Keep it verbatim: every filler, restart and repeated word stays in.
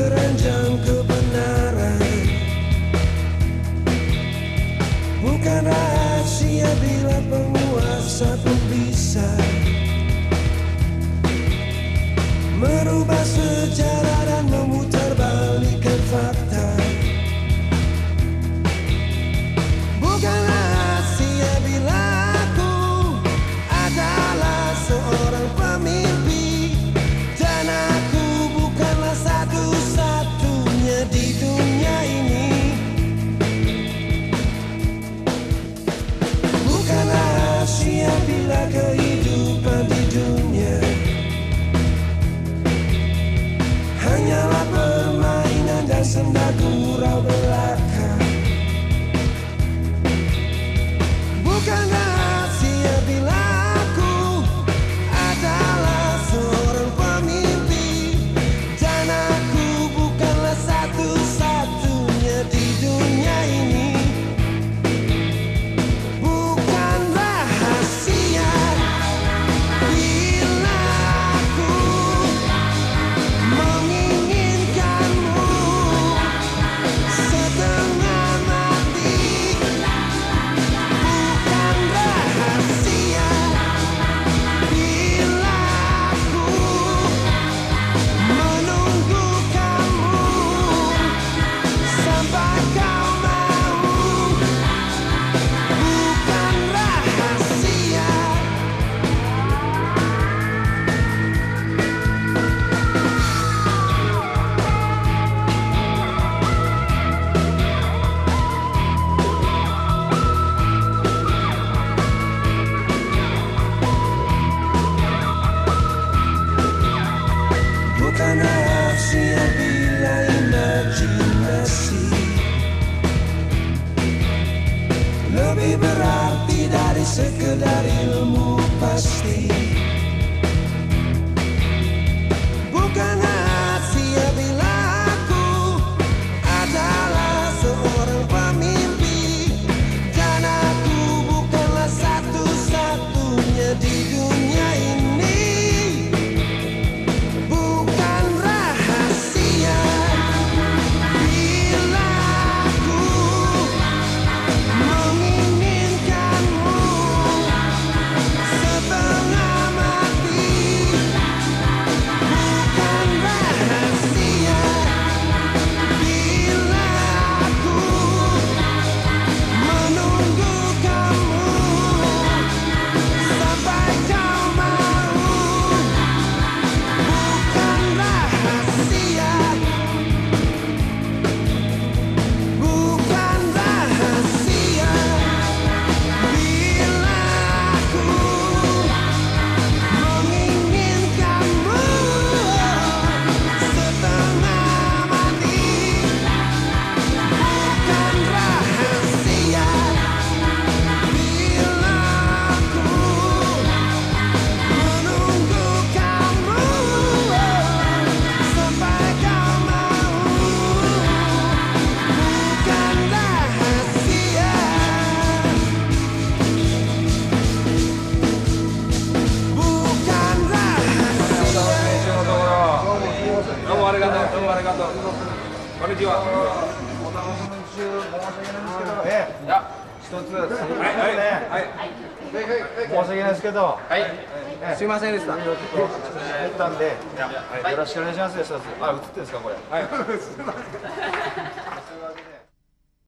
beranjang kebenaran. Bukan rahasia bila penguasa pun bisa merubah sejarah dan memutarbalikkan fakta. Bukan rahasia bila aku adalah seorang pemimpi, dan aku bukanlah satu-satunya di dunia ini. Bukan rahasia bila kehidupan di dunia hanyalah permainan dan senda gurau belaka. Bukan rahasia bila aku adalah seorang pemimpi, dan aku bukanlah satu-satunya di dunia ini. Bukan rahasia bila aku menginginkanmu setengah mati. Bukan rahasia bila aku menunggu kamu sampai kau mau. Bukan rahasia. Bukan rahasia bila imajinasi lebih berarti dari sekedar ilmu pasti. Bukan rahasia bila aku adalah seorang pemimpi, dan aku bukanlah satu-satunya di dunia ini. Bukan rahasia bila aku menginginkanmu setengah mati. Bukan rahasia bila aku menunggu kamu sampai kau mau. Bukan rahasia. Bukan rahasia bila aku menginginkanmu setengah mati. Bukan rahasia bila aku menunggu kamu sampai kau mau. Bukan rahasia. Bukan rahasia. どうもありがとう、どうもありがとう。こんにちは。 お楽しみ中申し訳ないんですけど、ええ、 いや、 一つすみませんね、 はい、 申し訳ないですけど、 はい、すいませんでした。 いろいろちょっと入ったんで、よろしくお願いしますよ、一つ。あ、映ってるんですかこれ。 はい。